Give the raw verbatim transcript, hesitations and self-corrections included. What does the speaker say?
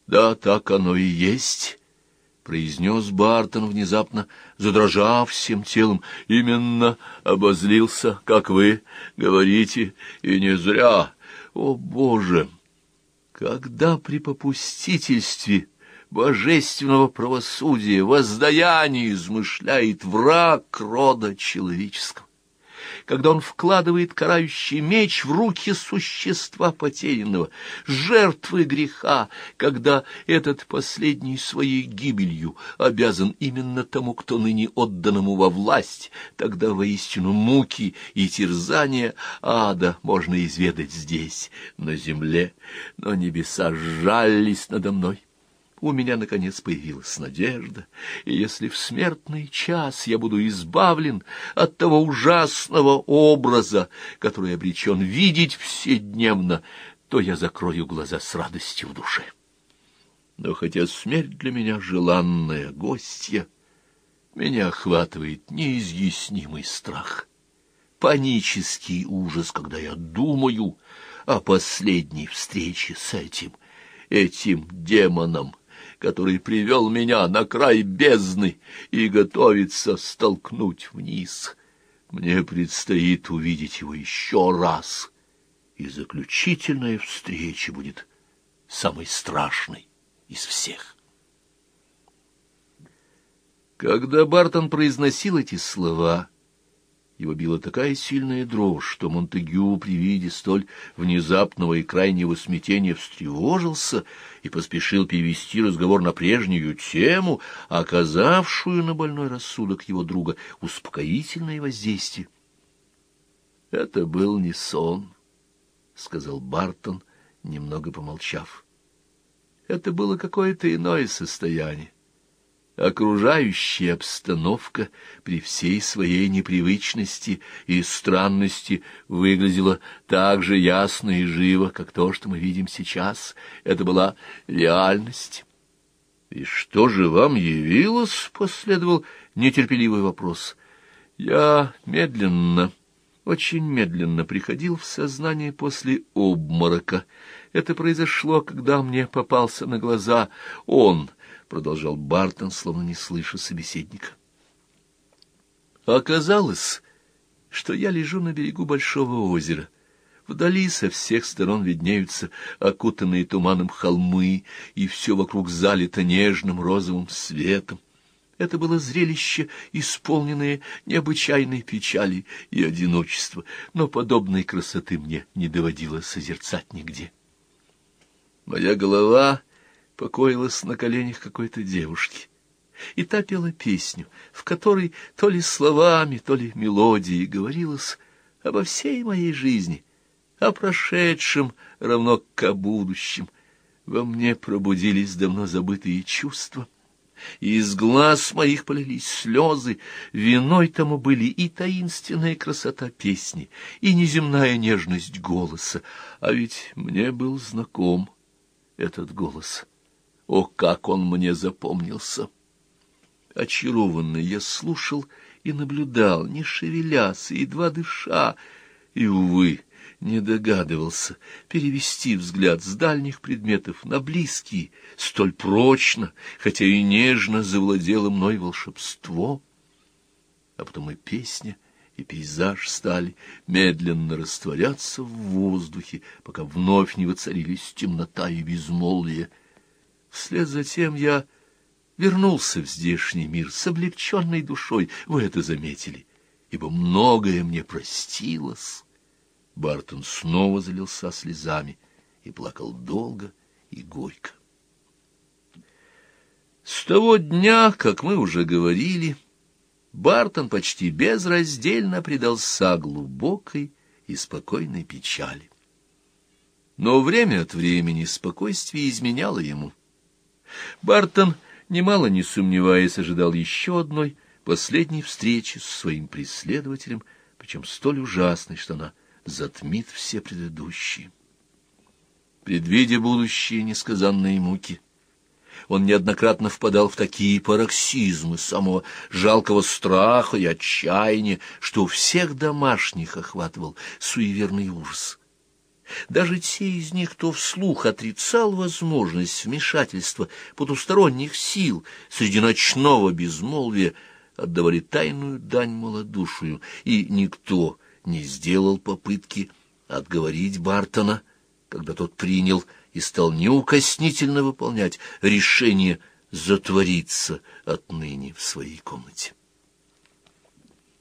Да, так оно и есть, — произнес Бартон, внезапно задрожав всем телом. Именно обозлился, как вы говорите, и не зря. О, Боже! Когда при попустительстве божественного правосудия воздаяние измышляет враг рода человеческого, когда он вкладывает карающий меч в руки существа потерянного, жертвы греха, когда этот последний своей гибелью обязан именно тому, кто ныне отданному во власть, тогда воистину муки и терзания ада можно изведать здесь, на земле, но небеса сжались надо мной. У меня, наконец, появилась надежда, и если в смертный час я буду избавлен от того ужасного образа, который обречен видеть вседневно, то я закрою глаза с радостью в душе. Но хотя смерть для меня желанная гостья, меня охватывает неизъяснимый страх, панический ужас, когда я думаю о последней встрече с этим, этим демоном, который привел меня на край бездны и готовится столкнуть вниз. Мне предстоит увидеть его еще раз, и заключительная встреча будет самой страшной из всех. Когда Бартон произносил эти слова, его била такая сильная дрожь, что Монтегю при виде столь внезапного и крайнего смятения встревожился и поспешил перевести разговор на прежнюю тему, оказавшую на больной рассудок его друга успокоительное воздействие. — Это был не сон, — сказал Бартон, немного помолчав. — Это было какое-то иное состояние. Окружающая обстановка при всей своей непривычности и странности выглядела так же ясно и живо, как то, что мы видим сейчас. Это была реальность. — И что же вам явилось? — последовал нетерпеливый вопрос. — Я медленно, очень медленно приходил в сознание после обморока. Это произошло, когда мне попался на глаза он, — продолжал Бартон, словно не слыша собеседника. Оказалось, что я лежу на берегу большого озера. Вдали со всех сторон виднеются окутанные туманом холмы, и все вокруг залито нежным розовым светом. Это было зрелище, исполненное необычайной печали и одиночества, но подобной красоты мне не доводилось созерцать нигде. Моя голова покоилась на коленях какой-то девушки, и та пела песню, в которой то ли словами, то ли мелодией говорилось обо всей моей жизни, о прошедшем равно как о будущем. Во мне пробудились давно забытые чувства, и из глаз моих полились слезы. Виной тому были и таинственная красота песни, и неземная нежность голоса, а ведь мне был знаком этот голос. О, как он мне запомнился! Очарованный я слушал и наблюдал, не шевелясь, едва дыша, и, увы, не догадывался перевести взгляд с дальних предметов на близкие, столь прочно, хотя и нежно завладело мной волшебство. А потом и песня, и пейзаж стали медленно растворяться в воздухе, пока вновь не воцарились темнота и безмолвие. Вслед за тем я вернулся в здешний мир с облегченной душой, вы это заметили, ибо многое мне простилось. Бартон снова залился слезами и плакал долго и горько. С того дня, как мы уже говорили, Бартон почти безраздельно предался глубокой и спокойной печали. Но время от времени спокойствие изменяло ему. Бартон, немало не сомневаясь, ожидал еще одной, последней встречи с своим преследователем, причем столь ужасной, что она затмит все предыдущие. Предвидя будущие несказанные муки, он неоднократно впадал в такие пароксизмы самого жалкого страха и отчаяния, что всех домашних охватывал суеверный ужас. Даже те из них, кто вслух отрицал возможность вмешательства потусторонних сил среди ночного безмолвия, отдавали тайную дань малодушию, и никто не сделал попытки отговорить Бартона, когда тот принял и стал неукоснительно выполнять решение затвориться отныне в своей комнате.